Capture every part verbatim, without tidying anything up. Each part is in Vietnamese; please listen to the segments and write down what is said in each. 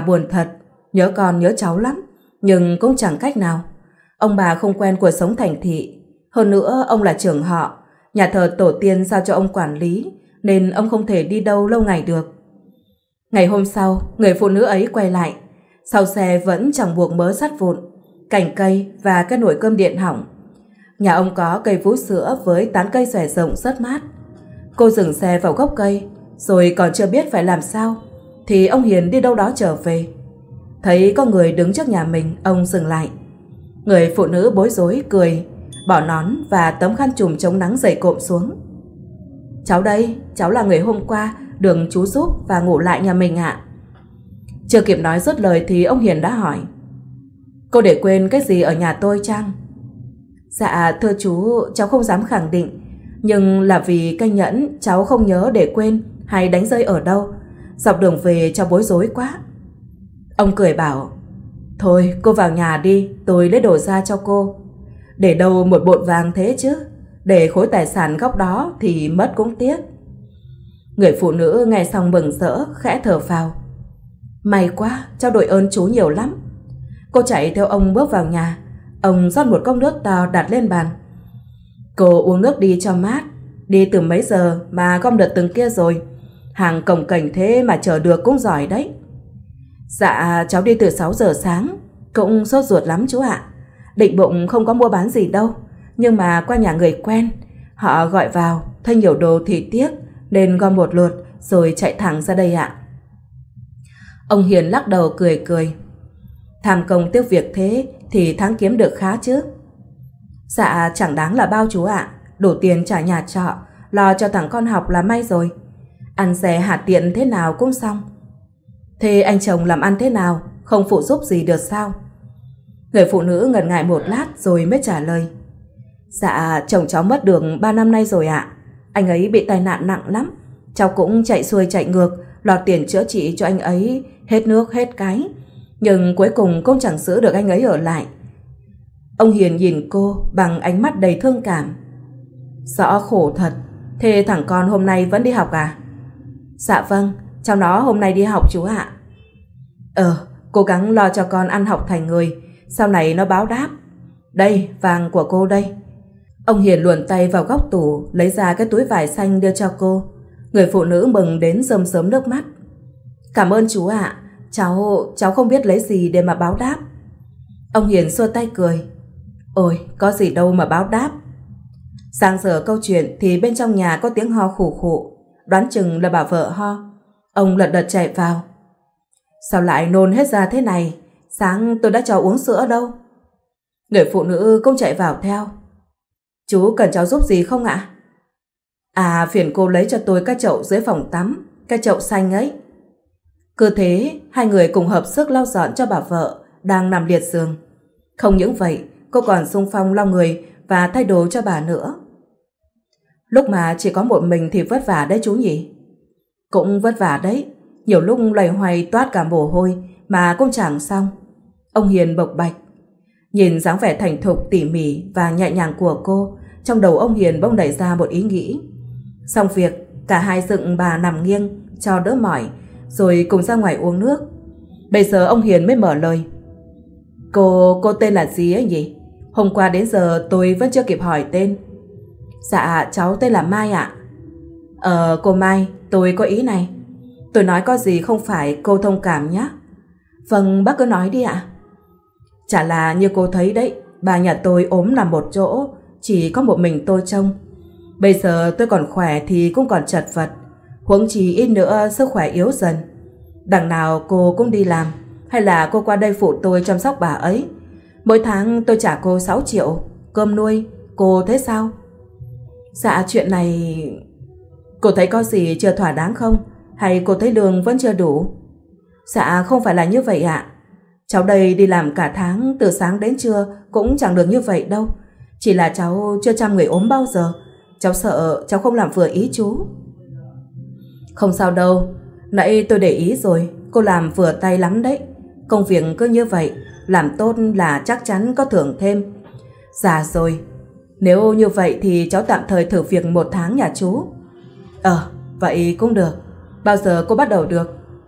buồn thật, nhớ con nhớ cháu lắm, nhưng cũng chẳng cách nào. Ông bà không quen cuộc sống thành thị, hơn nữa ông là trưởng họ, nhà thờ tổ tiên giao cho ông quản lý, nên ông không thể đi đâu lâu ngày được. Ngày hôm sau, người phụ nữ ấy quay lại, sau xe vẫn chẳng buộc mớ sắt vụn, cành cây và cái nồi cơm điện hỏng. Nhà ông có cây vú sữa với tán cây xòe rộng rất mát. Cô dừng xe vào gốc cây, rồi còn chưa biết phải làm sao, thì ông Hiền đi đâu đó trở về. Thấy có người đứng trước nhà mình, ông dừng lại. Người phụ nữ bối rối cười, bỏ nón và tấm khăn trùm chống nắng dày cộm xuống. Cháu đây, cháu là người hôm qua được chú giúp và ngủ lại nhà mình ạ. Chưa kịp nói dứt lời thì ông Hiền đã hỏi, cô để quên cái gì ở nhà tôi chăng? Dạ thưa chú, cháu không dám khẳng định, nhưng là vì cây nhẫn cháu không nhớ để quên hay đánh rơi ở đâu. Dọc đường về cháu bối rối quá. Ông cười bảo, thôi cô vào nhà đi, tôi lấy đồ ra cho cô. Để đâu một bộn vàng thế chứ, để khối tài sản góc đó thì mất cũng tiếc. Người phụ nữ nghe xong mừng rỡ, khẽ thở phào. May quá, cháu đội ơn chú nhiều lắm. Cô chạy theo ông bước vào nhà. Ông rót một cốc nước to đặt lên bàn. Cô uống nước đi cho mát. Đi từ mấy giờ mà gom được từng kia rồi? Hàng cồng kềnh thế mà chờ được cũng giỏi đấy. Dạ cháu đi từ sáu giờ sáng. Cũng sốt ruột lắm chú ạ. Định bụng không có mua bán gì đâu, nhưng mà qua nhà người quen, họ gọi vào, thấy nhiều đồ thì tiếc, nên gom một lượt rồi chạy thẳng ra đây ạ. Ông Hiền lắc đầu cười cười. Tham công tiếc việc thế thì tháng kiếm được khá chứ? Dạ chẳng đáng là bao chú ạ. Đủ tiền trả nhà trọ, lo cho thằng con học là may rồi. Ăn rẻ hạt tiện thế nào cũng xong. Thế anh chồng làm ăn thế nào, không phụ giúp gì được sao? Người phụ nữ ngần ngại một lát rồi mới trả lời. Dạ chồng cháu mất được ba năm nay rồi ạ. Anh ấy bị tai nạn nặng lắm. Cháu cũng chạy xuôi chạy ngược, lọt tiền chữa trị cho anh ấy hết nước hết cái, nhưng cuối cùng cũng chẳng giữ được anh ấy ở lại. Ông Hiền nhìn cô bằng ánh mắt đầy thương cảm. Rõ khổ thật. Thế thằng con hôm nay vẫn đi học à? Dạ vâng, cháu nó hôm nay đi học chú ạ. Ờ, cố gắng lo cho con ăn học thành người, sau này nó báo đáp. Đây, vàng của cô đây. Ông Hiền luồn tay vào góc tủ, lấy ra cái túi vải xanh đưa cho cô. Người phụ nữ mừng đến rơm rớm nước mắt. Cảm ơn chú ạ. Cháu, cháu không biết lấy gì để mà báo đáp. Ông Hiền xua tay cười. Ôi, có gì đâu mà báo đáp. Sang giờ câu chuyện thì bên trong nhà có tiếng ho khủ khụ, đoán chừng là bà vợ ho. Ông lật đật chạy vào. Sao lại nôn hết ra thế này? Sáng tôi đã cho uống sữa đâu. Người phụ nữ cũng chạy vào theo. Chú cần cháu giúp gì không ạ? À, phiền cô lấy cho tôi cái chậu dưới phòng tắm, cái chậu xanh ấy. Cứ thế, hai người cùng hợp sức lau dọn cho bà vợ đang nằm liệt giường. Không những vậy, cô còn xung phong lau người và thay đồ cho bà nữa. Lúc mà chỉ có một mình thì vất vả đấy chú nhỉ? Cũng vất vả đấy, nhiều lúc loay hoay toát cả mồ hôi mà cũng chẳng xong. Ông Hiền bộc bạch. Nhìn dáng vẻ thành thục tỉ mỉ và nhẹ nhàng của cô, trong đầu ông Hiền bỗng nảy ra một ý nghĩ. Xong việc, cả hai dựng bà nằm nghiêng cho đỡ mỏi, rồi cùng ra ngoài uống nước. Bây giờ ông Hiền mới mở lời. Cô, cô tên là gì ấy nhỉ? Hôm qua đến giờ tôi vẫn chưa kịp hỏi tên. Dạ, cháu tên là Mai ạ. Ờ, cô Mai, tôi có ý này. Tôi nói có gì không phải cô thông cảm nhé. Vâng, bác cứ nói đi ạ. Chả là như cô thấy đấy, bà nhà tôi ốm nằm một chỗ, chỉ có một mình tôi trông. Bây giờ tôi còn khỏe thì cũng còn chật vật, huống chi ít nữa sức khỏe yếu dần. Đằng nào cô cũng đi làm, hay là cô qua đây phụ tôi chăm sóc bà ấy. Mỗi tháng tôi trả cô sáu triệu, cơm nuôi, cô thấy sao? Dạ chuyện này... Cô thấy có gì chưa thỏa đáng không? Hay cô thấy lương vẫn chưa đủ? Dạ không phải là như vậy ạ. Cháu đây đi làm cả tháng, từ sáng đến trưa cũng chẳng được như vậy đâu. Chỉ là cháu chưa chăm người ốm bao giờ. Cháu sợ cháu không làm vừa ý chú. Không sao đâu, nãy tôi để ý rồi, cô làm vừa tay lắm đấy. Công việc cứ như vậy, làm tốt là chắc chắn có thưởng thêm. Dạ rồi, nếu như vậy thì cháu tạm thời thử việc một tháng nhà chú. Ờ, vậy cũng được. Bao giờ cô bắt đầu được?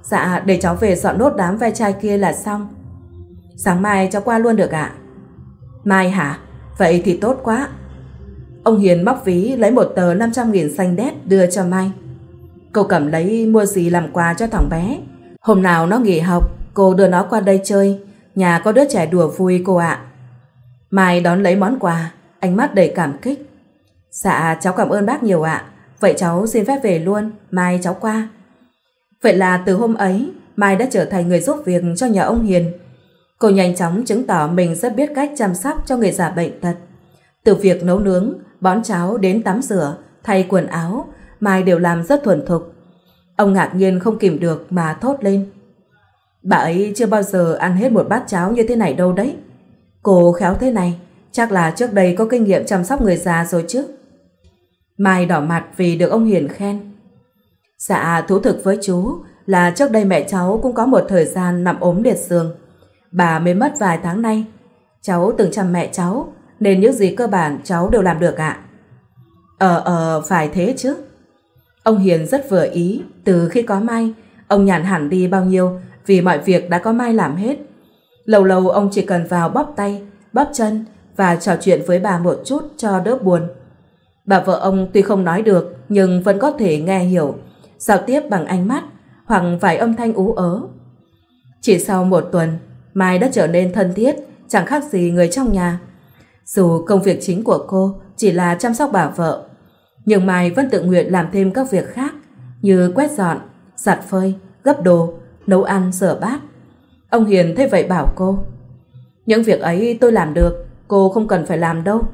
Dạ, để cháu về dọn nốt đám ve chai kia là xong. Sáng mai cháu qua luôn được ạ? Mai hả? Vậy thì tốt quá. Ông Hiền móc ví lấy một tờ năm trăm nghìn xanh đét đưa cho Mai. Cô cầm lấy mua gì làm quà cho thằng bé. Hôm nào nó nghỉ học, cô đưa nó qua đây chơi. Nhà có đứa trẻ đùa vui cô ạ. Mai đón lấy món quà, ánh mắt đầy cảm kích. Dạ, cháu cảm ơn bác nhiều ạ. Vậy cháu xin phép về luôn, mai cháu qua. Vậy là từ hôm ấy, Mai đã trở thành người giúp việc cho nhà ông Hiền. Cô nhanh chóng chứng tỏ mình rất biết cách chăm sóc cho người già bệnh tật. Từ việc nấu nướng, bón cháo đến tắm rửa, thay quần áo, Mai đều làm rất thuần thục. Ông ngạc nhiên không kìm được mà thốt lên. Bà ấy chưa bao giờ ăn hết một bát cháo như thế này đâu đấy. Cô khéo thế này, chắc là trước đây có kinh nghiệm chăm sóc người già rồi chứ. Mai đỏ mặt vì được ông Hiền khen. Dạ, thú thực với chú là trước đây mẹ cháu cũng có một thời gian nằm ốm liệt giường. Bà mới mất vài tháng nay. Cháu từng chăm mẹ cháu, nên những gì cơ bản cháu đều làm được ạ. Ờ ờ phải thế chứ. Ông Hiền rất vừa ý. Từ khi có Mai, ông nhàn hẳn đi bao nhiêu, vì mọi việc đã có Mai làm hết. Lâu lâu ông chỉ cần vào bóp tay, bóp chân và trò chuyện với bà một chút cho đỡ buồn. Bà vợ ông tuy không nói được nhưng vẫn có thể nghe hiểu, giao tiếp bằng ánh mắt hoặc vài âm thanh ú ớ. Chỉ sau một tuần, Mai đã trở nên thân thiết, chẳng khác gì người trong nhà. Dù công việc chính của cô chỉ là chăm sóc bà vợ, nhưng Mai vẫn tự nguyện làm thêm các việc khác như quét dọn, giặt phơi, gấp đồ, nấu ăn, rửa bát. Ông Hiền thấy vậy bảo cô: những việc ấy tôi làm được, cô không cần phải làm đâu.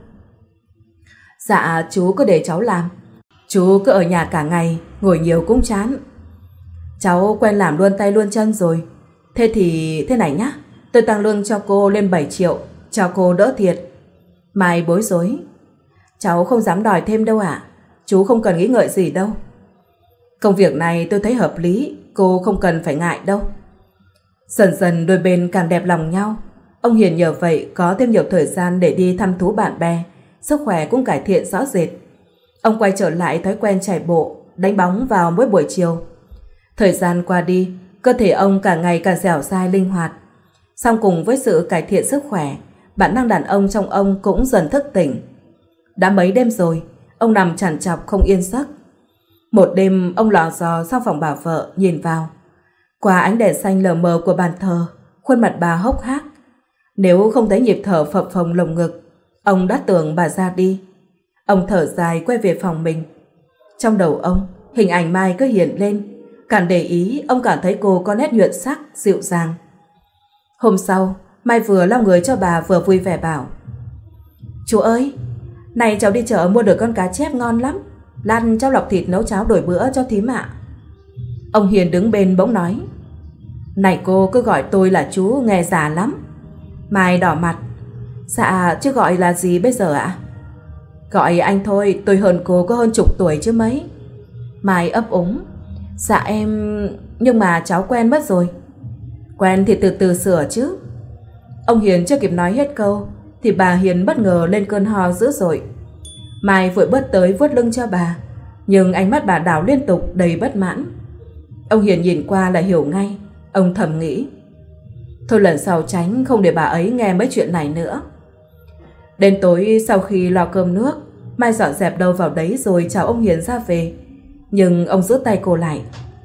Dạ, chú cứ để cháu làm. Chú cứ ở nhà cả ngày, ngồi nhiều cũng chán. Cháu quen làm luôn tay luôn chân rồi. Thế thì thế này nhá, tôi tăng lương cho cô lên bảy triệu, cho cô đỡ thiệt. Mai bối rối. Cháu không dám đòi thêm đâu ạ. Chú không cần nghĩ ngợi gì đâu. Công việc này tôi thấy hợp lý, cô không cần phải ngại đâu. Dần dần đôi bên càng đẹp lòng nhau. Ông Hiền nhờ vậy có thêm nhiều thời gian để đi thăm thú bạn bè, sức khỏe cũng cải thiện rõ rệt. Ông quay trở lại thói quen chạy bộ, đánh bóng vào mỗi buổi chiều. Thời gian qua đi, cơ thể ông càng ngày càng dẻo dai linh hoạt. Song cùng với sự cải thiện sức khỏe, bản năng đàn ông trong ông cũng dần thức tỉnh. Đã mấy đêm rồi, ông nằm trằn trọc không yên giấc. Một đêm ông lò dò sang phòng bà vợ nhìn vào. Qua ánh đèn xanh lờ mờ của bàn thờ, khuôn mặt bà hốc hác. Nếu không thấy nhịp thở phập phồng lồng ngực, ông đã tưởng bà ra đi. Ông thở dài quay về phòng mình. Trong đầu ông, hình ảnh Mai cứ hiện lên. Càng để ý, ông cảm thấy cô có nét nhuận sắc, dịu dàng. Hôm sau, Mai vừa lau người cho bà vừa vui vẻ bảo: chú ơi, này cháu đi chợ mua được con cá chép ngon lắm. Lan cháu lọc thịt nấu cháo đổi bữa cho thím ạ. Ông Hiền đứng bên bỗng nói: này cô cứ gọi tôi là chú nghe già lắm. Mai đỏ mặt. Dạ, chứ gọi là gì bây giờ ạ? Gọi anh thôi, tôi hơn cô có hơn chục tuổi chứ mấy. Mai ấp úng. Dạ em... nhưng mà cháu quen mất rồi. Quen thì từ từ sửa chứ. Ông Hiền chưa kịp nói hết câu thì bà Hiền bất ngờ lên cơn ho dữ dội. Mai vội bước tới vuốt lưng cho bà, nhưng ánh mắt bà đảo liên tục đầy bất mãn. Ông Hiền nhìn qua là hiểu ngay. Ông thầm nghĩ: thôi lần sau tránh không để bà ấy nghe mấy chuyện này nữa. Đến tối sau khi lo cơm nước, Mai dọn dẹp đâu vào đấy rồi chào ông Hiền ra về. Nhưng ông giữ tay cô lại.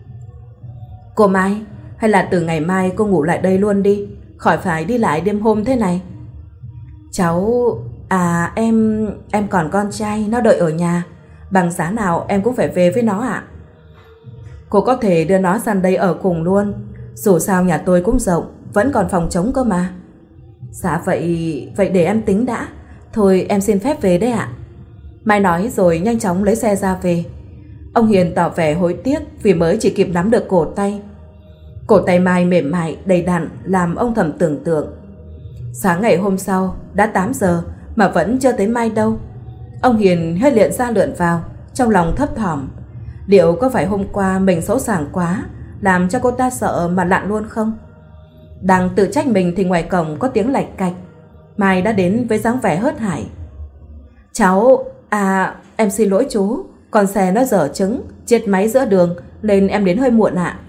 Cô Mai, hay là từ ngày mai cô ngủ lại đây luôn đi, khỏi phải đi lại đêm hôm thế này. Cháu... à em... em còn con trai, nó đợi ở nhà. Bằng giá nào em cũng phải về với nó ạ. Cô có thể đưa nó sang đây ở cùng luôn. Dù sao nhà tôi cũng rộng, vẫn còn phòng trống cơ mà. Dạ vậy... vậy để em tính đã. Thôi em xin phép về đấy ạ. Mai nói rồi nhanh chóng lấy xe ra về. Ông Hiền tỏ vẻ hối tiếc vì mới chỉ kịp nắm được cổ tay. Cổ tay Mai mềm mại, đầy đặn làm ông thầm tưởng tượng. Sáng ngày hôm sau, đã tám giờ mà vẫn chưa thấy Mai đâu. Ông Hiền hơi lượn ra lượn vào, trong lòng thấp thỏm. Liệu có phải hôm qua mình xấu sảng quá, làm cho cô ta sợ mà lặn luôn không? Đang tự trách mình thì ngoài cổng có tiếng lạch cạch. Mai đã đến với dáng vẻ hớt hải. Cháu... à... em xin lỗi chú. Con xe nó dở trứng, chết máy giữa đường nên em đến hơi muộn ạ.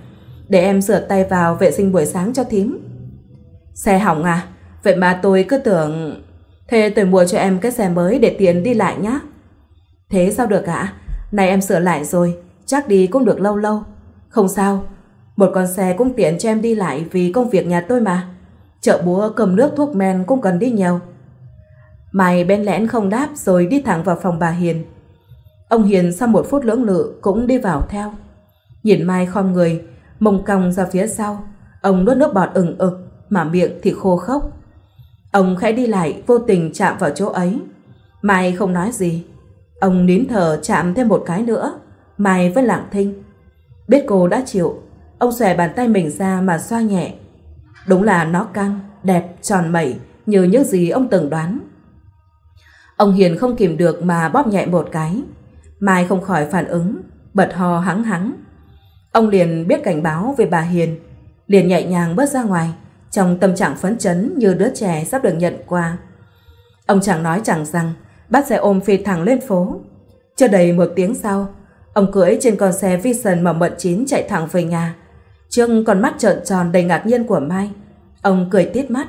Để em rửa tay vào vệ sinh buổi sáng cho thím. Xe hỏng à? Vậy mà tôi cứ tưởng... Thế tôi mua cho em cái xe mới để tiện đi lại nhá. Thế sao được ạ? Này em sửa lại rồi, chắc đi cũng được lâu lâu. Không sao, một con xe cũng tiện cho em đi lại vì công việc nhà tôi mà. Chợ búa cầm nước thuốc men cũng cần đi nhiều. Mai bén lẽn không đáp rồi đi thẳng vào phòng bà Hiền. Ông Hiền sau một phút lưỡng lự cũng đi vào theo. Nhìn Mai khom người, mông cong ra phía sau. Ông nuốt nước bọt ừng ực mà miệng thì khô khốc. Ông khẽ đi lại vô tình chạm vào chỗ ấy. Mai không nói gì. Ông nín thở chạm thêm một cái nữa. Mai vẫn lặng thinh. Biết cô đã chịu, ông xòe bàn tay mình ra mà xoa nhẹ. Đúng là nó căng, đẹp, tròn mẩy như những gì ông từng đoán. Ông Hiền không kìm được mà bóp nhẹ một cái. Mai không khỏi phản ứng, bật ho hắng hắng. Ông liền biết cảnh báo về bà Hiền, liền nhẹ nhàng bước ra ngoài, trong tâm trạng phấn chấn như đứa trẻ sắp được nhận quà. Ông chẳng nói chẳng rằng, bắt xe ôm phi thẳng lên phố. Chưa đầy một tiếng sau, ông cưỡi trên con xe Vision màu mận chín chạy thẳng về nhà. Trước con mắt trợn tròn đầy ngạc nhiên của Mai, ông cười tít mắt.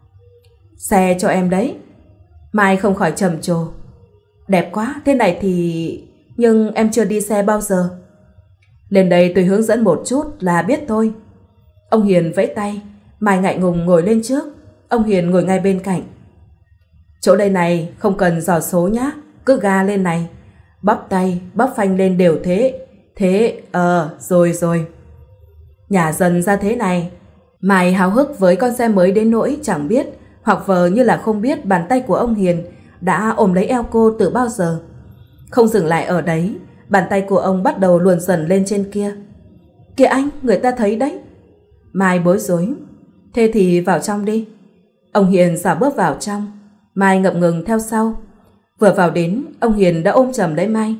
Xe cho em đấy. Mai không khỏi trầm trồ. Đẹp quá, thế này thì... Nhưng em chưa đi xe bao giờ. Lên đây tôi hướng dẫn một chút là biết thôi. Ông Hiền vẫy tay. Mai ngại ngùng ngồi lên trước. Ông Hiền ngồi ngay bên cạnh. Chỗ đây này không cần dò số nhá, cứ ga lên này, bóp tay bóp phanh lên đều thế. Thế ờ rồi rồi. Nhà dần ra thế này. Mai háo hức với con xe mới đến nỗi chẳng biết hoặc vờ như là không biết bàn tay của ông Hiền đã ôm lấy eo cô từ bao giờ. Không dừng lại ở đấy, bàn tay của ông bắt đầu luồn dần lên trên kia. Kìa anh, người ta thấy đấy. Mai bối rối. Thế thì vào trong đi. Ông Hiền xả bước vào trong. Mai ngập ngừng theo sau. Vừa vào đến, ông Hiền đã ôm chầm lấy Mai.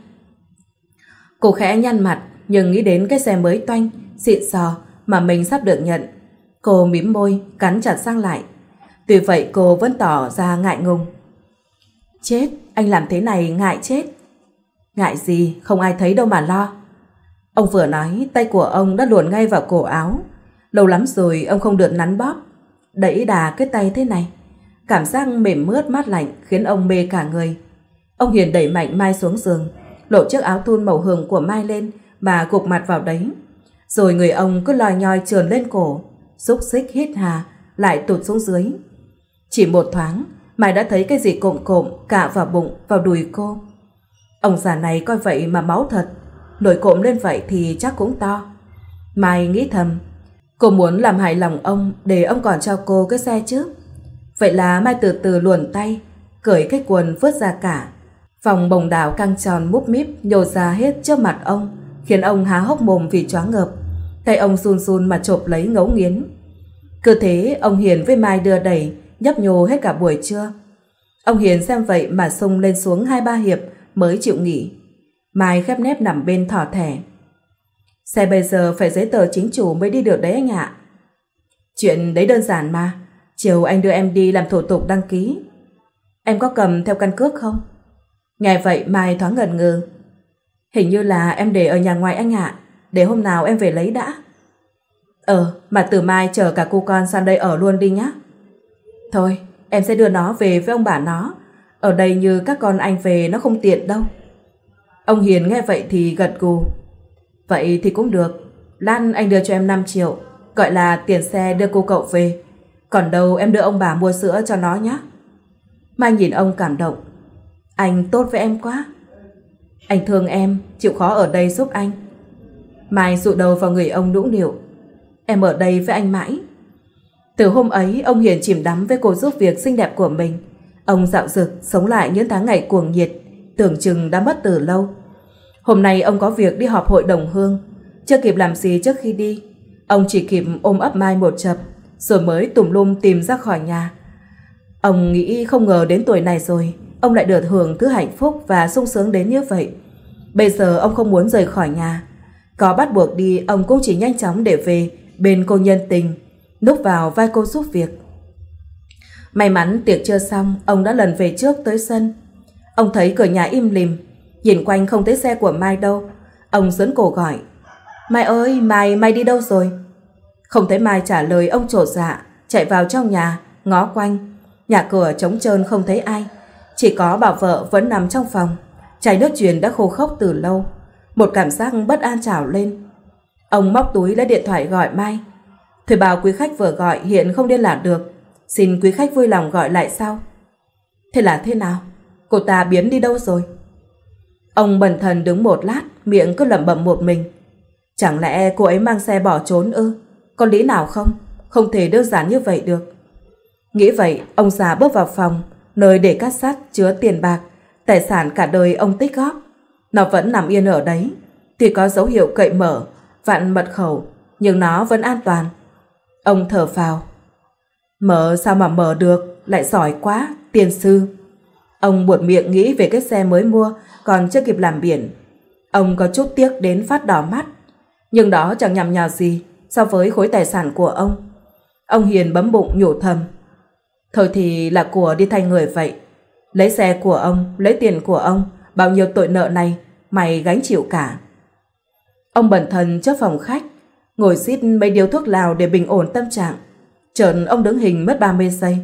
Cô khẽ nhăn mặt, nhưng nghĩ đến cái xe mới toanh, xịn sò mà mình sắp được nhận. Cô mím môi, cắn chặt răng lại. Tuy vậy cô vẫn tỏ ra ngại ngùng. Chết, anh làm thế này ngại chết. Ngại gì, không ai thấy đâu mà lo. Ông vừa nói, tay của ông đã luồn ngay vào cổ áo. Lâu lắm rồi ông không được nắn bóp, đẩy đà cái tay thế này. Cảm giác mềm mướt mát lạnh khiến ông mê cả người. Ông Hiền đẩy mạnh Mai xuống giường, lộ chiếc áo thun màu hường của Mai lên và gục mặt vào đấy. Rồi người ông cứ lòi nhoi trườn lên cổ, xúc xích hít hà, lại tụt xuống dưới. Chỉ một thoáng, Mai đã thấy cái gì cộm cộm cả vào bụng, vào đùi cô. Ông già này coi vậy mà máu thật, nổi cộm lên vậy thì chắc cũng to. Mai nghĩ thầm, cô muốn làm hài lòng ông để ông còn cho cô cái xe chứ. Vậy là Mai từ từ luồn tay, cởi cái quần vớt ra cả. Vòng bồng đào căng tròn múp míp nhô ra hết trước mặt ông, khiến ông há hốc mồm vì choáng ngợp. Tay ông run run mà chộp lấy ngấu nghiến. Cứ thế ông Hiền với Mai đưa đẩy, nhấp nhô hết cả buổi trưa. Ông Hiền xem vậy mà xông lên xuống hai ba hiệp mới chịu nghỉ. Mai khép nép nằm bên thỏ thẻ. Xe bây giờ phải giấy tờ chính chủ mới đi được đấy anh ạ. Chuyện đấy đơn giản mà. Chiều anh đưa em đi làm thủ tục đăng ký. Em có cầm theo căn cước không? Nghe vậy Mai thoáng ngần ngừ. Hình như là em để ở nhà ngoài anh ạ. Để hôm nào em về lấy đã. Ờ, mà từ mai chở cả cô con sang đây ở luôn đi nhá. Thôi, em sẽ đưa nó về với ông bà nó. Ở đây như các con anh về nó không tiện đâu. Ông Hiền nghe vậy thì gật gù. Vậy thì cũng được. Lát anh đưa cho em năm triệu, gọi là tiền xe đưa cô cậu về. Còn đâu em đưa ông bà mua sữa cho nó nhé. Mai nhìn ông cảm động. Anh tốt với em quá. Anh thương em, chịu khó ở đây giúp anh. Mai dụi đầu vào người ông nũng nịu. Em ở đây với anh mãi. Từ hôm ấy ông Hiền chìm đắm với cô giúp việc xinh đẹp của mình. Ông dạo dực sống lại những tháng ngày cuồng nhiệt tưởng chừng đã mất từ lâu. Hôm nay ông có việc đi họp hội đồng hương. Chưa kịp làm gì trước khi đi, ông chỉ kịp ôm ấp Mai một chập, rồi mới tùm lum tìm ra khỏi nhà. Ông nghĩ không ngờ đến tuổi này rồi ông lại được hưởng thứ hạnh phúc và sung sướng đến như vậy. Bây giờ ông không muốn rời khỏi nhà. Có bắt buộc đi, ông cũng chỉ nhanh chóng để về bên cô nhân tình, núp vào vai cô giúp việc. May mắn tiệc chưa xong, ông đã lần về trước tới sân. Ông thấy cửa nhà im lìm, nhìn quanh không thấy xe của Mai đâu. Ông giỡn cổ gọi. Mai ơi, Mai, Mai đi đâu rồi? Không thấy Mai trả lời, ông chột dạ chạy vào trong nhà, ngó quanh. Nhà cửa trống trơn không thấy ai, chỉ có bà vợ vẫn nằm trong phòng. Chai nước truyền đã khô khốc từ lâu. Một cảm giác bất an trào lên. Ông móc túi lấy điện thoại gọi Mai. Thuê bao quý khách vừa gọi hiện không liên lạc được, xin quý khách vui lòng gọi lại sau. Thế là thế nào? Cô ta biến đi đâu rồi? Ông bần thần đứng một lát, miệng cứ lẩm bẩm một mình. Chẳng lẽ cô ấy mang xe bỏ trốn ư? Có lý nào không? Không thể đơn giản như vậy được. Nghĩ vậy, ông già bước vào phòng, nơi để cát sắt chứa tiền bạc, tài sản cả đời ông tích góp. Nó vẫn nằm yên ở đấy. Tuy có dấu hiệu cậy mở, vặn mật khẩu, nhưng nó vẫn an toàn. Ông thở phào. Mở sao mà mở được, lại giỏi quá, tiền sư. Ông buột miệng nghĩ về cái xe mới mua, còn chưa kịp làm biển. Ông có chút tiếc đến phát đỏ mắt. Nhưng đó chẳng nhằm nhào gì so với khối tài sản của ông. Ông hiền bấm bụng nhủ thầm. Thôi thì là của đi thay người vậy. Lấy xe của ông, lấy tiền của ông, bao nhiêu tội nợ này mày gánh chịu cả. Ông bần thần trước phòng khách, ngồi rít mấy điếu thuốc lào để bình ổn tâm trạng. Chợt ông đứng hình mất ba mươi giây.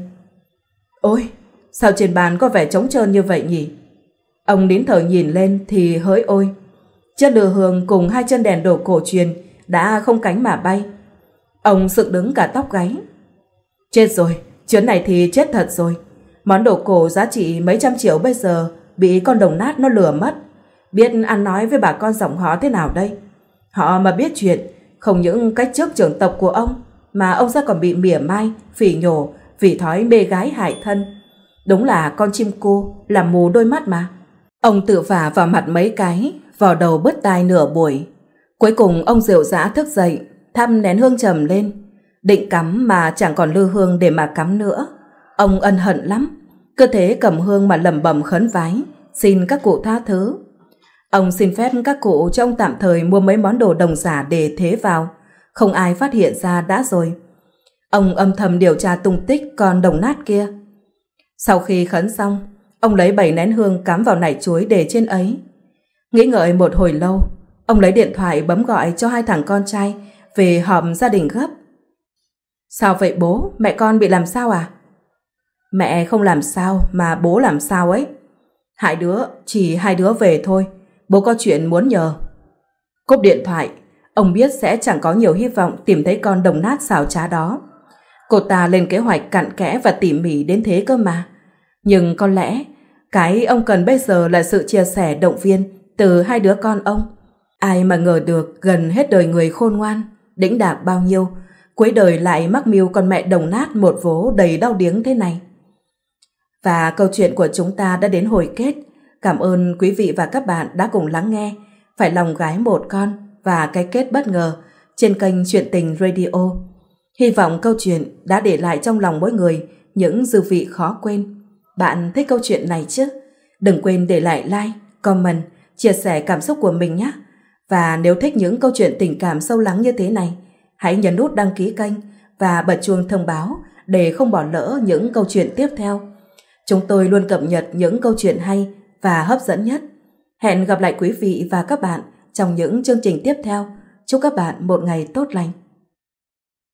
Ôi, sao trên bàn có vẻ trống trơn như vậy nhỉ? Ông nín thở nhìn lên thì hỡi ôi, chiếc lư hương cùng hai chân đèn đồ cổ truyền đã không cánh mà bay. Ông sực đứng cả tóc gáy. Chết rồi, chuyến này thì chết thật rồi. Món đồ cổ giá trị mấy trăm triệu bây giờ bị con đồng nát nó lừa mất. Biết ăn nói với bà con dòng họ thế nào đây? Họ mà biết chuyện, không những cách trước trưởng tộc của ông, mà ông sẽ còn bị mỉa mai, phỉ nhổ vì thói mê gái hại thân. Đúng là con chim cu làm mù đôi mắt mà. Ông tự vả vào mặt mấy cái, vào đầu bứt tai nửa buổi. Cuối cùng ông rệu rã thức dậy, thăm nén hương trầm lên. Định cắm mà chẳng còn lư hương để mà cắm nữa. Ông ân hận lắm, cứ thế cầm hương mà lẩm bẩm khấn vái, xin các cụ tha thứ. Ông xin phép các cụ cho ông tạm thời mua mấy món đồ đồng giả để thế vào, không ai phát hiện ra đã rồi. Ông âm thầm điều tra tung tích con đồng nát kia. Sau khi khấn xong, ông lấy bảy nén hương cắm vào nải chuối để trên ấy. Nghĩ ngợi một hồi lâu, ông lấy điện thoại bấm gọi cho hai thằng con trai về họp gia đình gấp. Sao vậy bố, mẹ con bị làm sao à? Mẹ không làm sao mà bố làm sao ấy. Hai đứa, chỉ hai đứa về thôi, bố có chuyện muốn nhờ. Cúp điện thoại, ông biết sẽ chẳng có nhiều hy vọng tìm thấy con đồng nát xảo trá đó. Cô ta lên kế hoạch cặn kẽ và tỉ mỉ đến thế cơ mà. Nhưng có lẽ cái ông cần bây giờ là sự chia sẻ động viên từ hai đứa con ông. Ai mà ngờ được gần hết đời người khôn ngoan, đĩnh đạc bao nhiêu, cuối đời lại mắc mưu con mẹ đồng nát một vố đầy đau điếng thế này. Và câu chuyện của chúng ta đã đến hồi kết. Cảm ơn quý vị và các bạn đã cùng lắng nghe Phải lòng gái một con và cái kết bất ngờ trên kênh Chuyện Tình Radio. Hy vọng câu chuyện đã để lại trong lòng mỗi người những dư vị khó quên. Bạn thích câu chuyện này chứ? Đừng quên để lại like, comment, chia sẻ cảm xúc của mình nhé. Và nếu thích những câu chuyện tình cảm sâu lắng như thế này, hãy nhấn nút đăng ký kênh và bật chuông thông báo để không bỏ lỡ những câu chuyện tiếp theo. Chúng tôi luôn cập nhật những câu chuyện hay và hấp dẫn nhất. Hẹn gặp lại quý vị và các bạn trong những chương trình tiếp theo. Chúc các bạn một ngày tốt lành.